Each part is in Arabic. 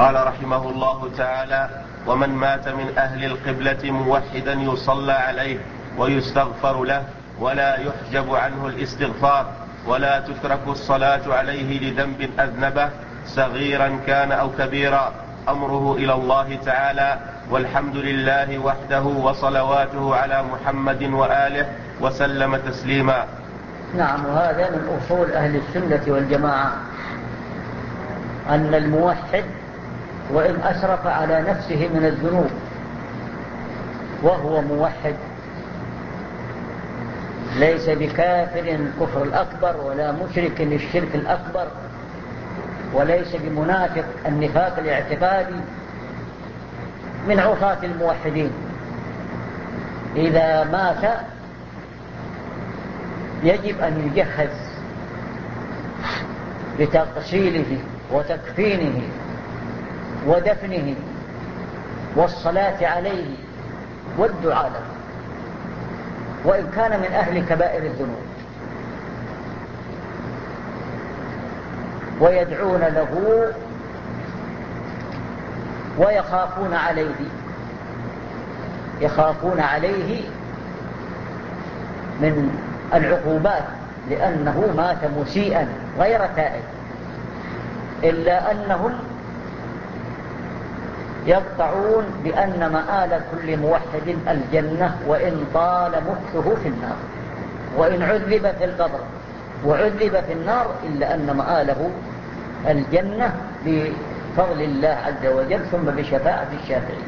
قال رحمه الله تعالى: ومن مات من أهل القبلة موحدا يصلى عليه ويستغفر له ولا يحجب عنه الاستغفار، ولا تترك الصلاة عليه لذنب أذنبه صغيرا كان أو كبيرا، أمره إلى الله تعالى، والحمد لله وحده وصلواته على محمد وآله وسلم تسليما. نعم، وهذا من أصول أهل السنة والجماعة، أن الموحد وإن أسرف على نفسه من الذنوب وهو موحد ليس بكافر الكفر الأكبر، ولا مشرك الشرك الأكبر، وليس بمنافق النفاق الاعتقادي، من عصاة الموحدين. إذا مات يجب أن يجهز بتغسيله وتكفينه ودفنه والصلاة عليه والدعاء له، وإن كان من أهل كبائر الذنوب، ويدعون له ويخافون عليه، يخافون عليه من العقوبات، لأنه مات مسيئا غير تائب، إلا أنهم يقطعون بأن مآل كل موحد الجنة وإن طال مكثه في النار، وإن عذب في القبر وعذب في النار، إلا أن مآله الجنة بفضل الله عز وجل ثم بشفاعة الشافعين،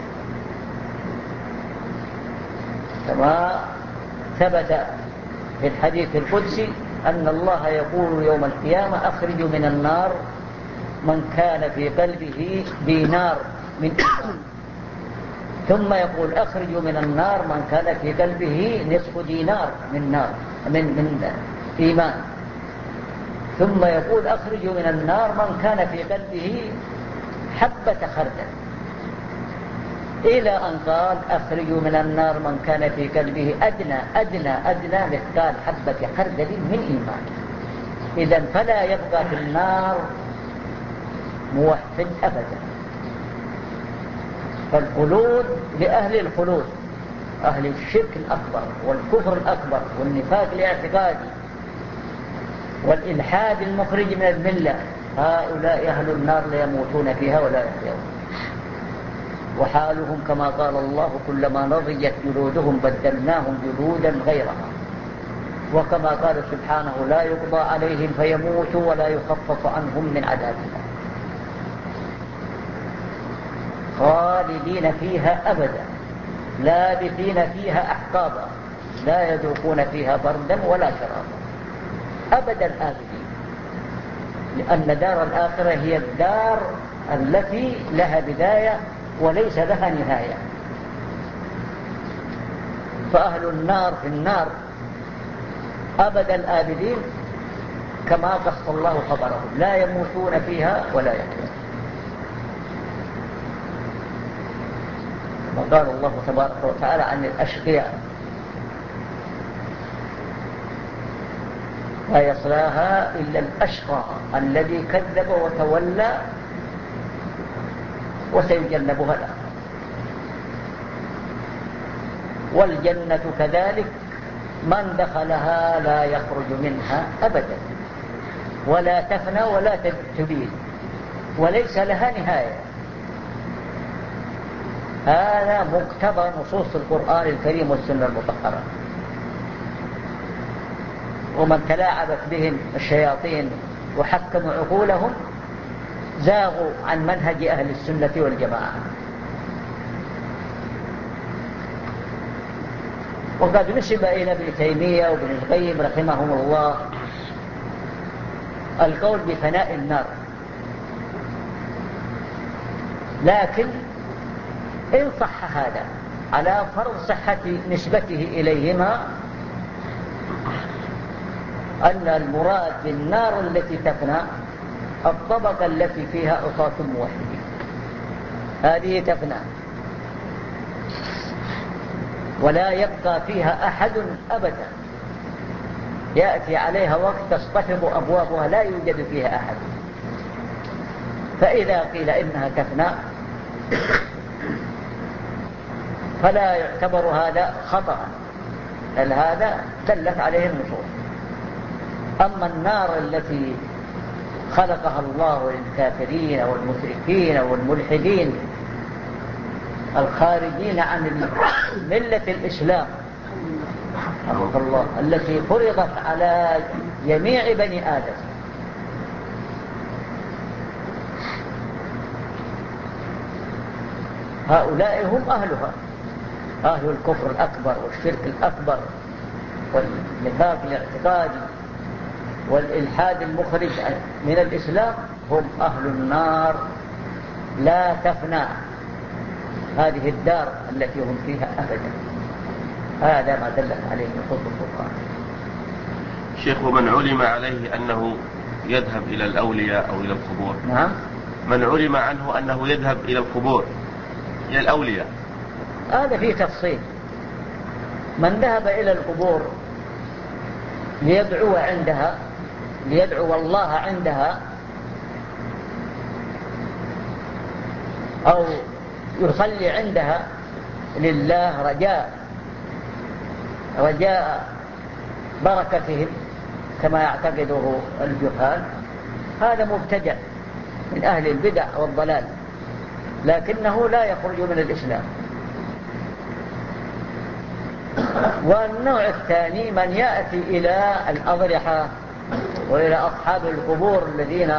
كما ثبت في الحديث القدسي أن الله يقول يوم القيامة: أخرجوا من النار من كان في قلبه دينار من إيمان، ثم يقول: أخرجوا من النار من كان في قلبه نصف دينار من إيمان، ثم يقول: أخرجوا من النار من كان في قلبه حبة خردل، إلى أن قال: أخرجوا من النار من كان في قلبه أدنى مثقال حبة خردل من إيمان. إذن فلا يبقى في النار موحد أبدا. فالخلود لأهل الخلود، أهل الشرك الأكبر والكفر الأكبر والنفاق الاعتقادي والإلحاد المخرج من الملة، هؤلاء أهل النار ليموتون فيها ولا يحيون، وحالهم كما قال الله: كلما نضجت جلودهم بدلناهم جلودا غيرها، وكما قال سبحانه: لا يقضى عليهم فيموتوا ولا يخفف عنهم من عذابها، خالدين فيها أبدا لابثين فيها أحقابا لا يذوقون فيها بردا ولا شرابا أبدا آبدين، لأن دار الآخرة هي الدار التي لها بداية وليس لها نهاية. فأهل النار في النار أبدا الآبدين، كما قص الله خبرهم: لا يموتون فيها ولا يحيون. وقال الله تبارك وتعالى عن الأشقياء: لا يصلاها إلا الأشقى الذي كذب وتولى وسيجنبها الآخرة. والجنة كذلك، من دخلها لا يخرج منها أبدا، ولا تفنى ولا تبيد، وليس لها نهاية. هذا مقتضى نصوص القرآن الكريم والسنة المطهرة. ومن تلاعبت بهم الشياطين وحكموا عقولهم زاغوا عن منهج أهل السنة والجماعة. وقد نسب إلى ابن تيمية وابن القيم رحمهم الله القول بفناء النار، لكن إن صح هذا على فرض صحة نسبته إليهما، أن المراد بالنار التي تفنى الطبقة التي فيها عصاة موحدين، هذه تفنى ولا يبقى فيها أحد أبدا، يأتي عليها وقت تصطفق أبوابها لا يوجد فيها أحد. فإذا قيل إنها تفنى فلا يعتبر هذا خطأ، بل هذا دلت عليه النصوص. أما النار التي خلقها الله للكافرين والمشركين والملحدين الخارجين عن ملة الإسلام الله التي فرضت على جميع بني آدم، هؤلاء هم أهلها، أهل الكفر الأكبر والشرك الأكبر والنفاق الاعتقادي والإلحاد المخرج من الإسلام، هم أهل النار لا تفنى هذه الدار التي هم فيها أبدا. هذا ما دلت عليه نصوص القرآن. شيخ، ومن علم عليه أنه يذهب إلى الأولياء أو إلى القبور؟ نعم، من علم عنه أنه يذهب إلى القبور إلى الأولياء، هذا فيه تفصيل. من ذهب إلى القبور ليدعو عندها، ليدعو الله عندها، أو يصلي عندها لله رجاء بركتهم كما يعتقده الجهال، هذا مبتدع من أهل البدع والضلال، لكنه لا يخرج من الإسلام. والنوع الثاني من يأتي إلى الأضرحة وإلى أصحاب القبور الذين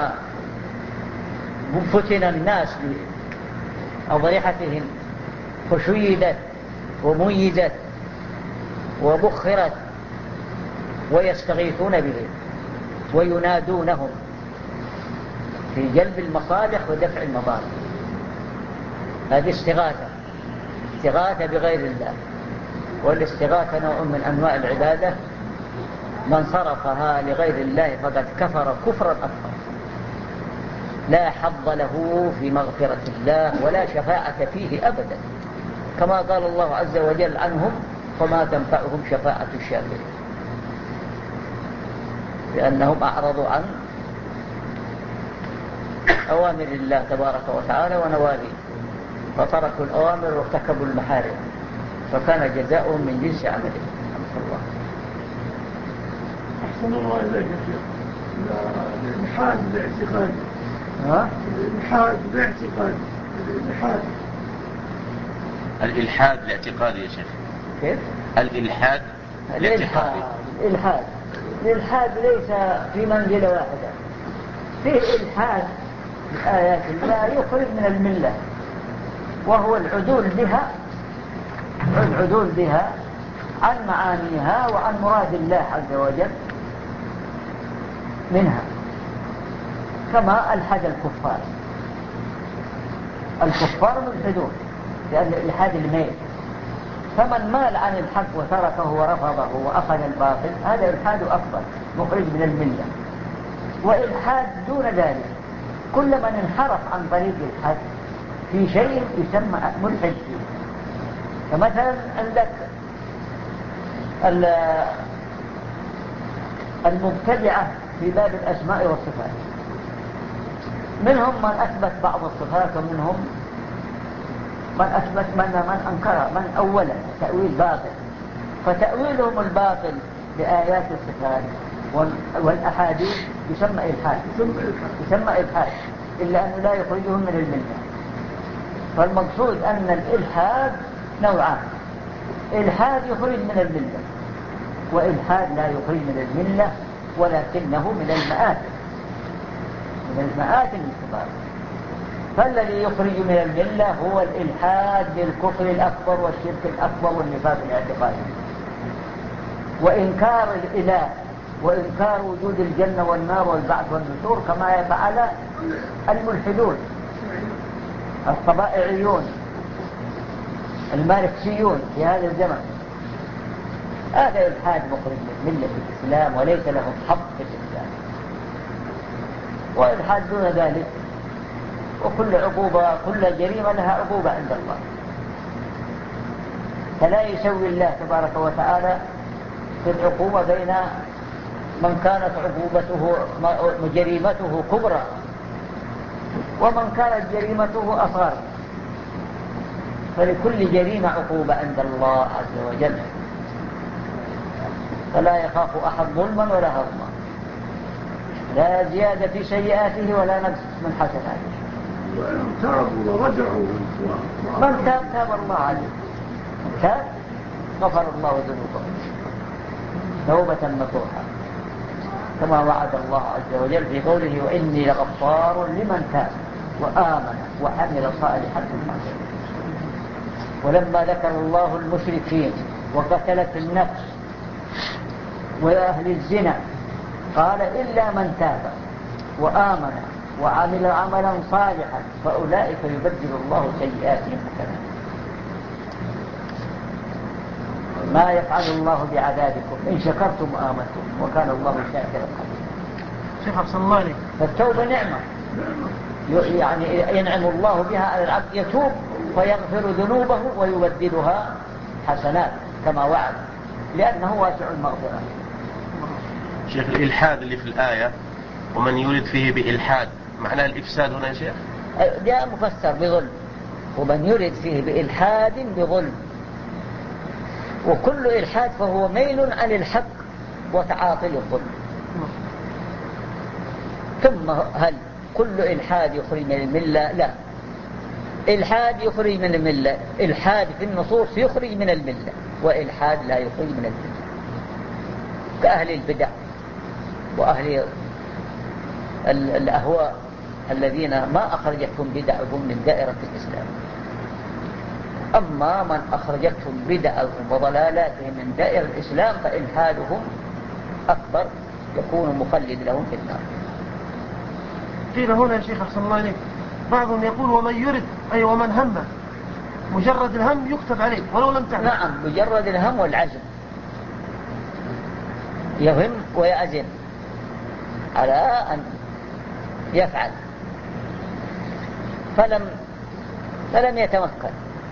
فتن الناس بأضرحتهم فشيدت وميزت وبخرت، ويستغيثون بهم وينادونهم في جلب المصالح ودفع المضار. هذه استغاثة بغير الله، والاستغاثة نوع من أنواع العبادة، من صرفها لغير الله فقد كفر كفرا أكبر، لا حظ له في مغفرة الله ولا شفاعة فيه أبدا، كما قال الله عز وجل عنهم: فما تنفعهم شفاعة الشافعين، لأنهم أعرضوا عن أوامر الله تبارك وتعالى ونواهيه، فتركوا الأوامر وارتكبوا المحارم، فكان جزاؤهم من جنس عملهم. الله. أحسن الله إليك يا شيخ. الإلحاد باعتقاد. الإلحاد باعتقاد. الإلحاد الاعتقادي يا شيخ. كيف؟ الإلحاد الاعتقادي. الإلحاد ليس في منزلة واحدة، فيه إلحاد بآيات الله يخرج من الملة، وهو العدول بها عن معانيها وعن مراد الله عز وجل منها، كما ألحد الكفار ملحدون، لأن الإلحاد الميل، فمن مال عن الحق وتركه ورفضه وأخذ الباطل هذا إلحاد أكبر مخرج من الملة. وإلحاد دون ذلك، كل من انحرف عن طريق الحق في شيء يسمى ملحد فيه. فمثلا عندك المبتدعة في باب الأسماء والصفات، منهم من أثبت بعض الصفات، ومنهم من أثبت من أنكر، من أولا تأويل باطل، فتأويلهم الباطل بآيات الصفات والأحاديث يسمى إلحاد، إلا أنه لا يخرجهم من الملة. فالمقصود أن الإلحاد نوعان: إلحاد يخرج من الملة، وإلحاد لا يخرج من الملة ولكنه من المآثم الكبار. فالذي يخرج من الملة هو الإلحاد بالكفر الأكبر والشرك الأكبر والنفاق الاعتقادي، وإنكار الإله، وإنكار وجود الجنة والنار والبعث والنشور، كما يفعل الملحدون الطبائعيون الماركسيون في هذا الزمن. هذا إلحاد مخرج من ملة الإسلام وليس لهم حق في الإسلام. وإلحاد دون ذلك، وكل عقوبة، كل جريمة لها عقوبة عند الله، فلا يسوي الله تبارك وتعالى في العقوبة بين من كانت عقوبته جريمته كبرى ومن كانت جريمته أصغر. فلكل جريمة عقوبة عند الله عز وجل، فلا يخاف أحد ظلما ولا هضما، لا زيادة في سيئاته ولا نقص من حسناته. وإن تابوا ورجعوا من تاب الله عليه، من تاب غفر الله ذنوبه توبة نصوحا، كما وعد الله عز وجل في قوله وإني لغفار لمن تاب وآمن وعمل صالحا ثم اهتدى. ولما ذكر الله المشركين وقتلة النفس وأهل الزنا قال إلا من تاب وآمن وعمل عملا صالحا فأولئك يبدل الله سيئاتهم حسنات. ما يفعل الله بعذابكم إن شكرتم وآمنتم وكان الله شاكرا عليما. شيخ أحسن الله عليك. فالتوبة نعمة، يعني ينعم الله بها على العبد، يتوب ويغفر ذنوبه ويبدلها حسنات كما وعد، لأنه واسع المغفرة. شيخ الإلحاد اللي في الآية ومن يريد فيه بإلحاد معناه الإفساد هنا يا شيخ؟ جاء مفسر بظلم، ومن يريد فيه بإلحاد بظلم، وكل إلحاد فهو ميل عن الحق وتعاطي الظلم. ثم هل كل إلحاد يخرج من الملة؟ لا، إلحاد يخرج من الملة، إلحاد في النصوص يخرج من الملة، وإلحاد لا يخرج من الملة، كأهل البدع وأهل الأهواء الذين ما أخرجتهم بدعهم من دائرة الإسلام. أما من أخرجتهم بدعهم وضلالاتهم من دائرة الإسلام فإلحادهم أكبر، يكون مخلد لهم في النار. قيل هنا يا شيخ أحسن الله عليك بعضهم يقول ومن يرد أي ومن هم، مجرد الهم يكتب عليه ولو لم تعلم. نعم، مجرد الهم والعزم، يهم ويعزم على أن يفعل فلم يتمكن.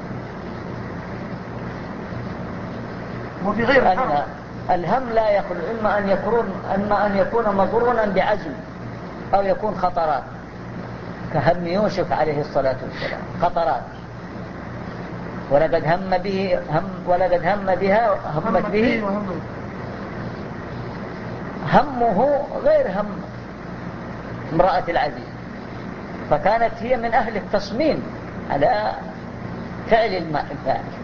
وفي غير الحرب الهم لا يخلو إما أن يكون مقرونا بعزم أو يكون خطرات، كهم يوسف عليه الصلاة والسلام، خطرات. ولقد همت به همه غير هم امرأة العزيز، فكانت هي من أهل التصميم على فعل الفاحش،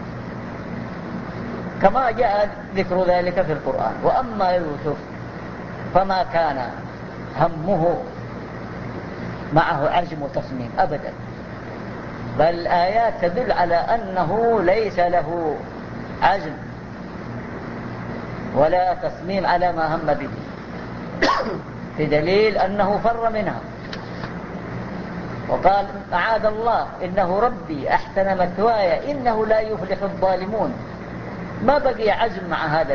كما جاء ذكر ذلك في القرآن. وأما يوسف فما كان همه معه عزم وتصميم أبدا، بل الآيات تدل على أنه ليس له عزم ولا تصميم على ما هم به، في دليل أنه فر منها وقال معاذ الله إنه ربي أحسن مثواي إنه لا يفلح الظالمون. ما بقي عزم مع هذا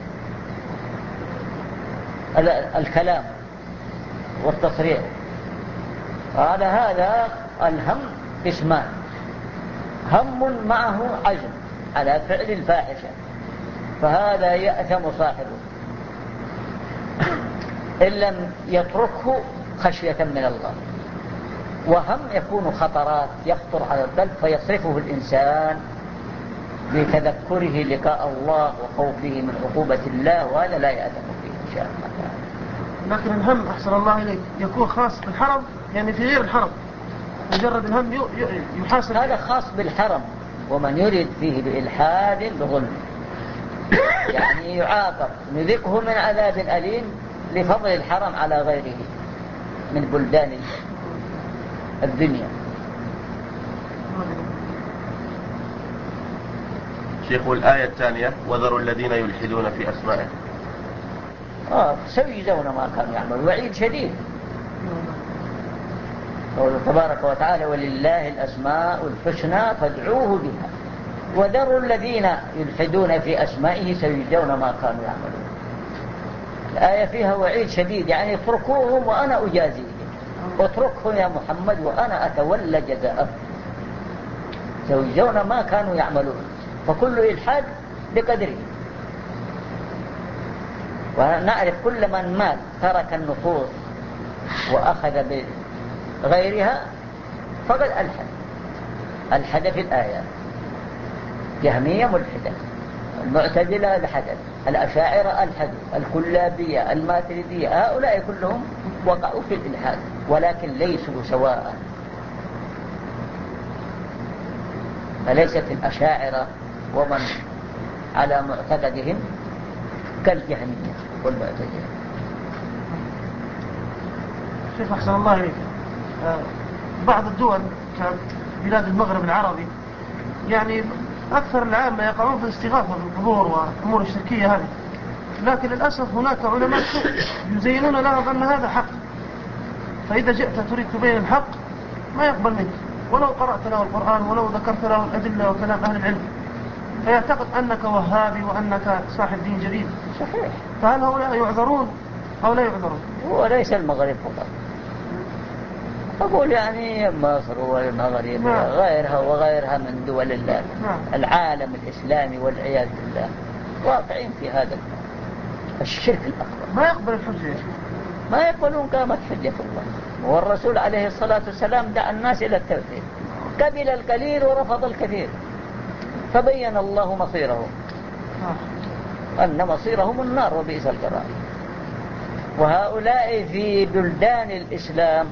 الكلام والتصريح. قال هذا الهم اسمان، هم معه عزم على فعل الفاحشة، فهذا يأثم صاحبه إن لم يتركه خشية من الله. وهم يكون خطرات يخطر على القلب فيصرفه الإنسان بتذكره لقاء الله وخوفه من عقوبة الله، وهذا لا يأثم فيه إن شاء الله تعالى. لكن الهم أحسن الله إليك يكون خاص بالحرم، يعني في غير الحرم مجرد الهم يحاسب. هذا خاص بالحرم، ومن يريد فيه بإلحاد بظلم يعني يعاقب، نذقه من عذاب أليم لفضل الحرم على غيره من بلدان الدنيا. شيخ الآية الثانية وذروا الذين يلحدون في أسمائه، سيجزون ما كانوا يعملون، وعيد شديد. قوله تبارك وتعالى ولله الأسماء الحسنى فادعوه بها وذروا الذين يلحدون في أسمائه سيجزون ما كانوا يعملون. الآية فيها وعيد شديد، يعني اتركوهم وأنا أجازيهم، اتركهم يا محمد وأنا أتولى جزاءهم، سيجزون ما كانوا يعملون. فكل إلحاد بقدره. ونعرف كل من مات ترك النصوص وأخذ بغيرها فقد ألحد في الآيات. جهمية ملحدة، المعتزلة الحدث، الأشاعرة الحدث، الكلابية، الماتريدية، هؤلاء كلهم وقعوا في الإلحاد ولكن ليسوا سواء. فليست الأشاعرة ومن على معتقدهم كالجهمية والمعتزلة. شيخ أحسن الله إليك، بعض الدول كبلاد المغرب العربي يعني أكثر العامة يقعون في الاستغاثة بالقبور والأمور الشركية هذه، لكن للأسف هناك علماء يزينون لهم أن هذا حق، فإذا جئت تريد تبين الحق ما يقبل منك ولو قرأت له القرآن ولو ذكرت له الأدلة وكلام أهل العلم، فيعتقد أنك وهابي وأنك صاحب دين جديد. صحيح. فهل هؤلاء يعذرون أو لا يعذرون؟ هو ليس المغرب فقط، أقول يعني مصر والمغرب وغيرها وغيرها من دول الله العالم الإسلامي والعياذ بالله واقعين في هذا الشرك الأكبر. ما يقبل الحجة، ما يقبلون قامت حجة الله، والرسول عليه الصلاة والسلام دعا الناس إلى التوحيد، قبل القليل ورفض الكثير، فبين الله مصيرهم أن مصيرهم النار وبئس القرار. وهؤلاء في بلدان الإسلام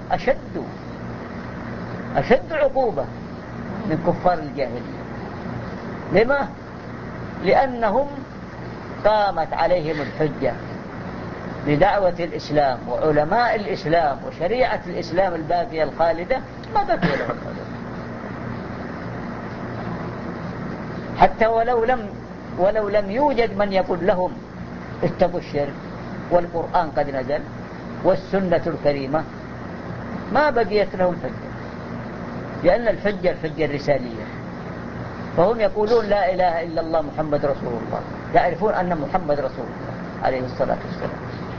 أشد عقوبة من كفار الجاهلية. لما؟ لأنهم قامت عليهم الحجة بدعوة الإسلام وعلماء الإسلام وشريعة الإسلام الباقية الخالدة، ما بقي لهم حجة. حتى ولو لم يوجد من يقول لهم اتقوا الشرك والقرآن قد نزل والسنة الكريمة، ما بقيت لهم حجة، لأن الحجة الرسالية. فهم يقولون لا إله إلا الله محمد رسول الله، يعرفون أن محمد رسول الله عليه الصلاة والسلام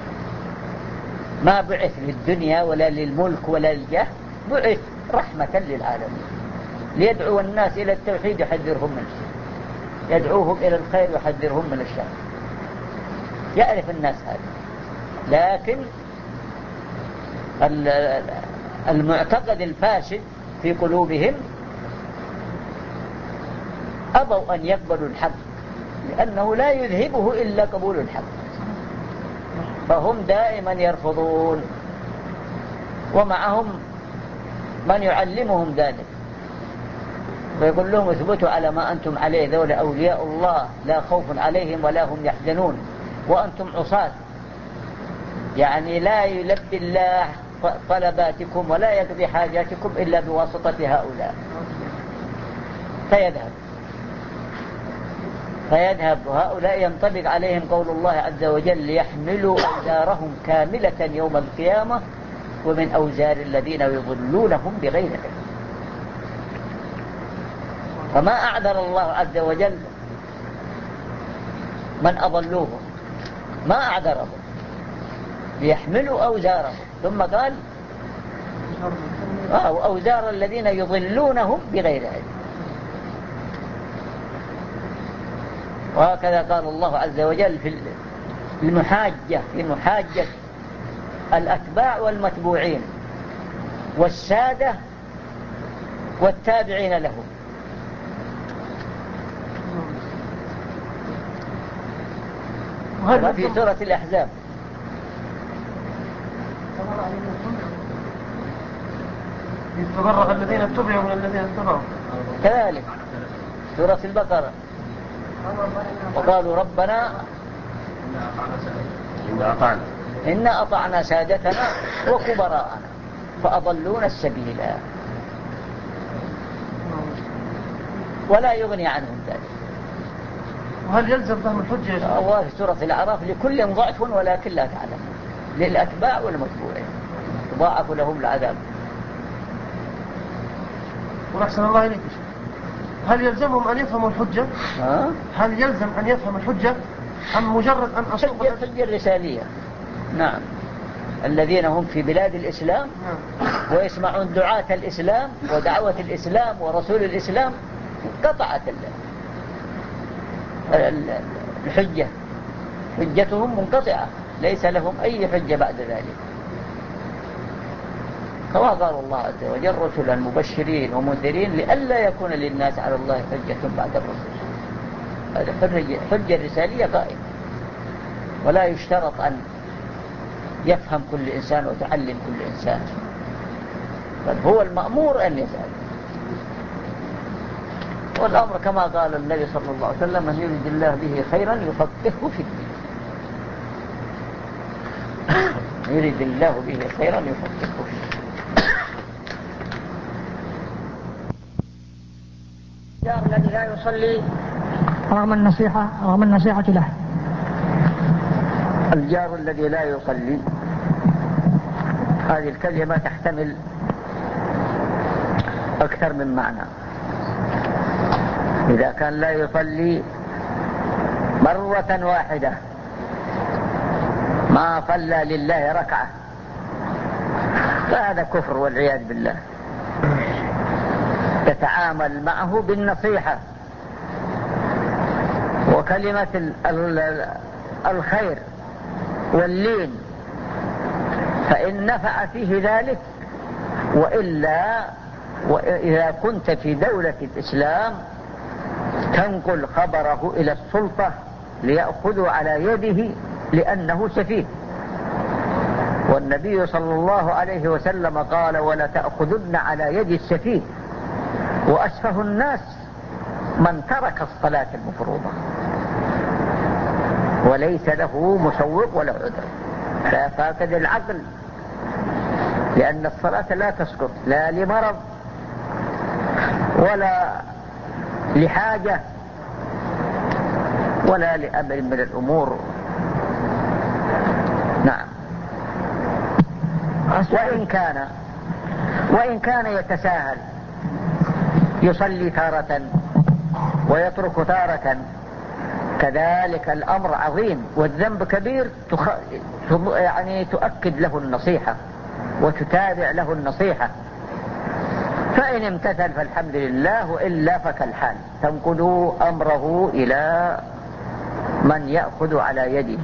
ما بعث للدنيا ولا للملك ولا للجاه، بعث رحمة للعالمين ليدعو الناس إلى التوحيد يحذرهم من الشرك، يدعوهم إلى الخير يحذرهم من الشر. يعرف الناس هذا، لكن المعتقد الفاسد في قلوبهم أبوا أن يقبلوا الحق، لأنه لا يذهبه إلا قبول الحق، فهم دائما يرفضون، ومعهم من يعلمهم ذلك ويقول لهم اثبتوا على ما أنتم عليه، ذول أولياء الله لا خوف عليهم ولا هم يحزنون، وأنتم عصاة، يعني لا يلبي الله طلباتكم ولا يقضي حاجاتكم إلا بواسطة هؤلاء. فيذهب هؤلاء ينطبق عليهم قول الله عز وجل ليحملوا أوزارهم كاملة يوم القيامة ومن أوزار الذين يضلونهم بغير علم. فما أعذر الله عز وجل من أضلوهم، ما أعذرهم، ليحملوا أوزارهم، ثم قال أوزار الذين يضلونهم بغير علم. وهكذا قال الله عز وجل في المحاجة الأتباع والمتبوعين والسادة والتابعين لهم. وهذا في سورة الأحزاب. يتبرأ الذين اتبعوا من الذين اتبعوا. كذلك سورة البقرة وقالوا ربنا إنا أطعنا سادتنا وكبراءنا فأضلونا السبيل ولا يغني عنهم ذلك. وهل يلزم فهم الحجة؟ الله في سورة الأعراف لكل ضعف ولكن لا تعلم، للأتباع والمتبوعين ضاعف لهم العذاب. وأحسن الله إليك، هل يلزمهم أن يفهموا الحجة؟ هل يلزم أن يفهم الحجة أم مجرد أن أصوب الحجة الرسالية؟ نعم، الذين هم في بلاد الإسلام ويسمعون دعاة الإسلام ودعوة الإسلام ورسول الإسلام قطعت الحجة، حجتهم منقطعة، ليس لهم أي حجة بعد ذلك. كما قال الله عز وجل رسلا مبشرين ومنذرين لئلا يكون للناس على الله حجة بعد الرسل. هذه حجة رسالية قائمة، ولا يشترط أن يفهم كل إنسان وتعلم كل إنسان، بل هو المأمور أن يسأل. والأمر كما قال النبي صلى الله عليه وسلم: من يريد الله به خيرا يفقهه في الدين. يريد الله به خيرا يفقهه في الدين. الجار الذي لا يصلي رغم النصيحة له. الجار الذي لا يصلي، هذه الكلمة تحتمل أكثر من معنى. إذا كان لا يصلي مرة واحدة، ما صلى لله ركعة، فهذا كفر والعياذ بالله. تتعامل معه بالنصيحة وكلمة الخير واللين، فإن نفع فيه ذلك. وإلا وإذا كنت في دولة الإسلام تنقل خبره إلى السلطة ليأخذوا على يده لأنه سفيه. والنبي صلى الله عليه وسلم قال: ولا تأخذن على يد السفيه. وأسفه الناس من ترك الصلاة المفروضة وليس له مسوق ولا عذر، لا فاقد العقل، لأن الصلاة لا تسقط لا لمرض ولا لحاجة ولا لأمر من الأمور. نعم. وإن كان يتساهل، يصلي تارة ويترك تارة، كذلك الأمر عظيم والذنب كبير، يعني تؤكد له النصيحة وتتابع له النصيحة. فإن امتثل فالحمد لله، وإلا فكالحال، تنقل أمره إلى من يأخذ على يده.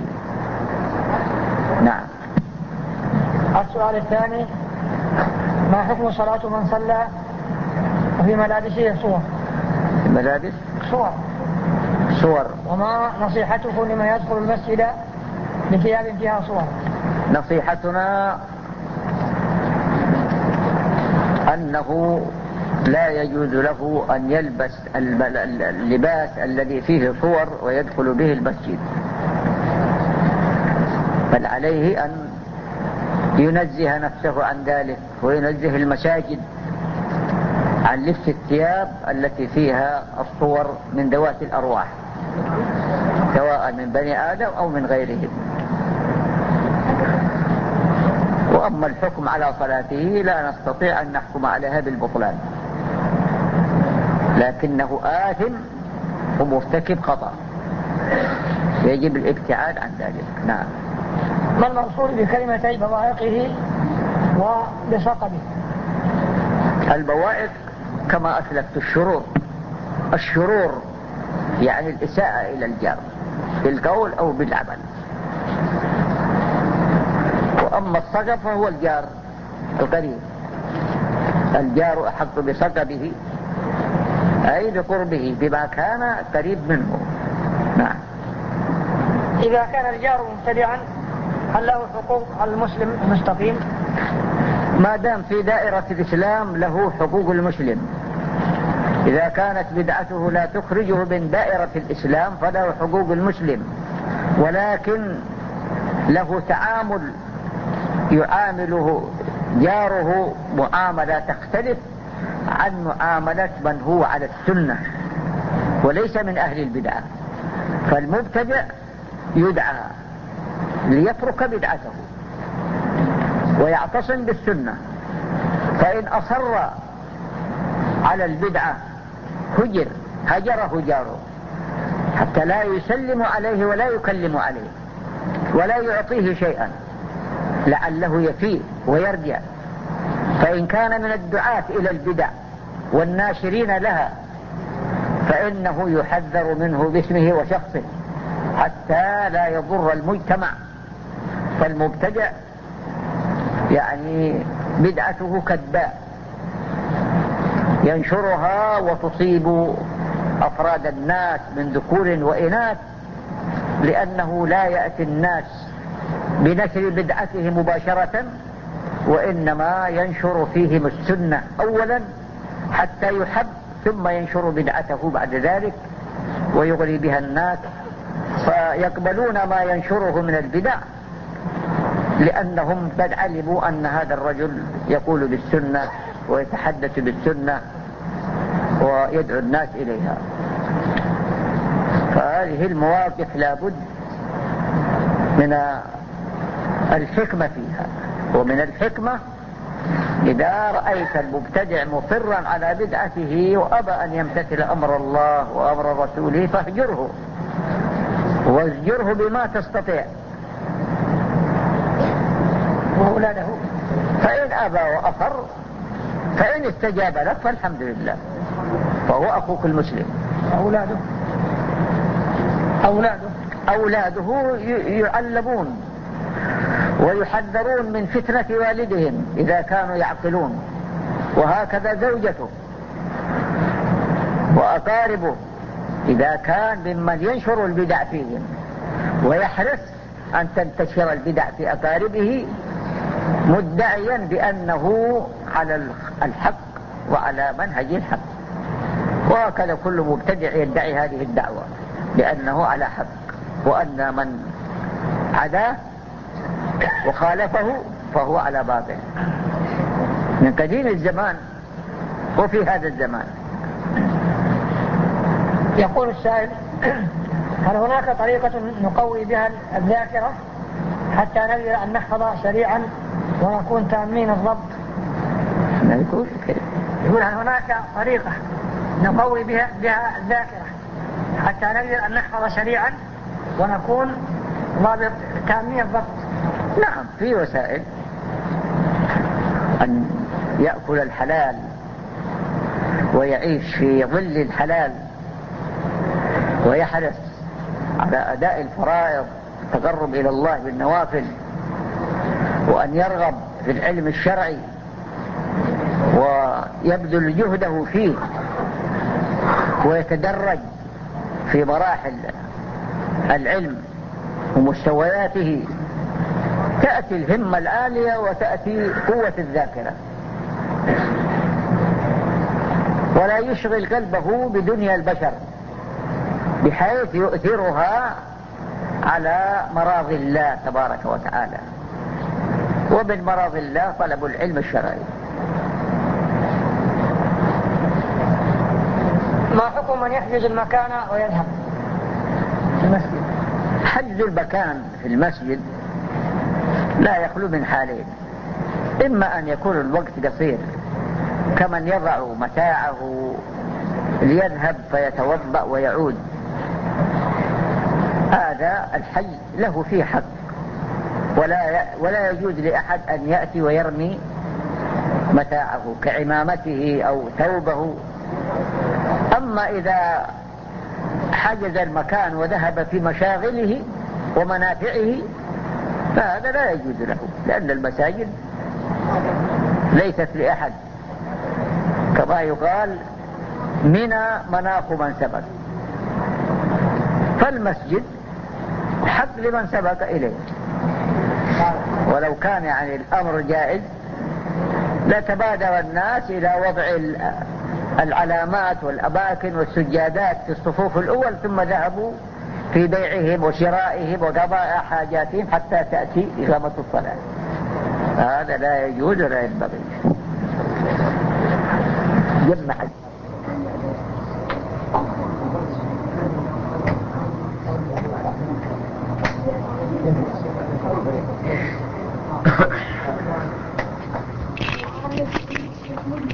نعم. السؤال الثاني: ما حكم صلاة من صلى وفي ملابسه صور؟ ملابس صور. وما نصيحته لمن يدخل المسجد بثياب فيها صور؟ نصيحتنا أنه لا يجوز له أن يلبس اللباس الذي فيه صور ويدخل به المسجد، بل عليه أن ينزه نفسه عن ذلك، وينزه المساجد عن لبس الثياب التي فيها الصور من ذوات الأرواح، سواء من بني آدم أو من غيرهم. وأما الحكم على صلاته لا نستطيع أن نحكم عليها بالبطلان، لكنه آثم ومرتكب خطأ، يجب الابتعاد عن ذلك. نعم. ما المقصود بكلمتي بوائقه وبسقبه؟ البوائق كما أسلفت الشرور يعني الإساءة إلى الجار بالقول أو بالعمل. وأما الصقب فهو الجار القريب، الجار أحق بصقبه أي بقربه بما كان قريب منه. نعم. إذا كان الجار مبتدعا هل له حقوق على المسلم المستقيم؟ ما دام في دائرة الإسلام له حقوق المسلم. إذا كانت بدعته لا تخرجه من دائرة الإسلام فله حقوق المسلم، ولكن له تعامل يعامله جاره معاملة تختلف عن معاملة من هو على السنة وليس من أهل البدعة. فالمبتدع يدعى ليترك بدعته ويعتصم بالسنة، فإن أصر على البدعة هجره جاره حتى لا يسلم عليه ولا يكلم عليه ولا يعطيه شيئا لعله يفيء ويرجع. فإن كان من الدعاة إلى البدع والناشرين لها فإنه يحذر منه باسمه وشخصه حتى لا يضر المجتمع. فالمبتدع يعني بدعته كالداء ينشرها وتصيب أفراد الناس من ذكور وإناث، لأنه لا يأتي الناس بنشر بدعته مباشرة، وإنما ينشر فيهم السنة أولا حتى يحب، ثم ينشر بدعته بعد ذلك ويغري بها الناس، فيقبلون ما ينشره من البدع لأنهم قد علموا أن هذا الرجل يقول بالسنة ويتحدث بالسنة ويدعو الناس إليها. فهذه المواقف لابد من الحكمة فيها. ومن الحكمة إذا رأيت المبتدع مصرا على بدعته وأبى أن يمتثل أمر الله وأمر رسوله فاهجره وازجره بما تستطيع وأولاده، فإن أبى وأصر، فإن استجاب لك فالحمد لله، فهو أخوك المسلم. أولاده يعلمون ويحذرون من فتنة والدهم إذا كانوا يعقلون، وهكذا زوجته وأقاربه إذا كان ممن ينشر البدع فيهم ويحرص أن تنتشر البدع في أقاربه مدعيا بأنه على الحق وعلى منهج الحق. وهكذا كل مبتدع يدعي هذه الدعوة لأنه على حق، وأن من عداه وخالفه فهو على باطل من قديم الزمان وفي هذا الزمان. يقول السائل: هل هناك طريقة نقوي بها الذاكرة حتى نقدر أن نحفظ سريعا ونكون تامين الضبط؟ يقول: هل هناك طريقة نقوي بها الذاكرة حتى نقدر أن نحفظ سريعا ونكون ضابط تامين الضبط؟ نعم، في وسائل. أن يأكل الحلال ويعيش في ظل الحلال ويحرص على أداء الفرائض، التقرب إلى الله بالنوافل، وأن يرغب في العلم الشرعي ويبذل جهده فيه ويتدرج في مراحل العلم ومستوياته، تأتي الهمة العالية وتأتي قوة الذاكرة، ولا يشغل قلبه بدنيا البشر بحيث يؤثرها على مراضي الله تبارك وتعالى. ومن مراضي الله طلب العلم الشرعي. ما حكم من يحجز المكان ويذهب في المسجد؟ حجز المكان في المسجد لا يخلو من حالين: إما أن يكون الوقت قصير كمن يضع متاعه ليذهب فيتوضأ ويعود، هذا الحج له فيه حق، ولا يجوز لأحد أن يأتي ويرمي متاعه كعمامته أو ثوبه. أما إذا حجز المكان وذهب في مشاغله ومنافعه فهذا لا يجوز له، لأن المساجد ليست لأحد، كما يقال: منى مناخ من سبق. فالمسجد حق لمن سبق إليه، ولو كان يعني الأمر جائز لتبادر الناس إلى وضع العلامات والأماكن والسجادات في الصفوف الأول، ثم ذهبوا في بيعهم وشرائهم وقضاء حاجاتهم حتى تأتي إقامة الصلاة. هذا لا يجوز ولا ينبغي. جمع